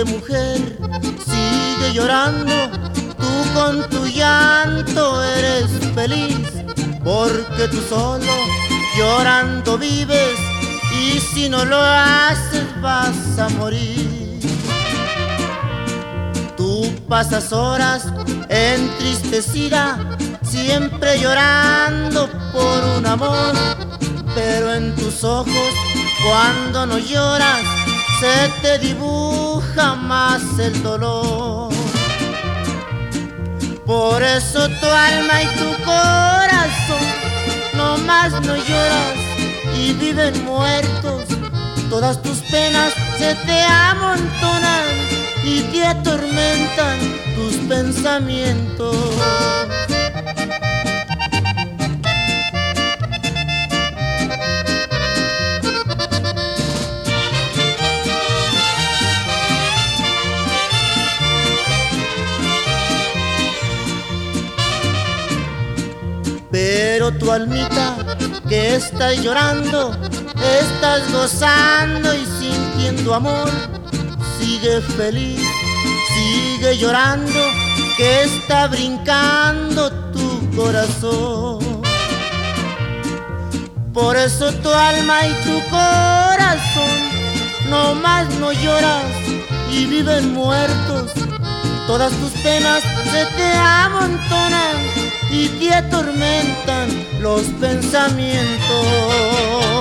Sigue mujer, sigue llorando, tú con tu llanto eres feliz, porque tú solo llorando vives, y si no lo haces vas a morir. Tú pasas horas entristecida, siempre llorando por un amor, pero en tus ojos cuando no lloras se te dibuja más el dolor. Por eso tu alma y tu corazón no más no lloras y viven muertos. Todas tus penas se te amontonan y te atormentan tus pensamientos. Pero tu almita que estás llorando, estás gozando y sintiendo amor. Sigue feliz, sigue llorando, que está brincando tu corazón. Por eso tu alma y tu corazón no más no lloras y viven muertos. Todas tus penas se te amontonan y te atormentan los pensamientos.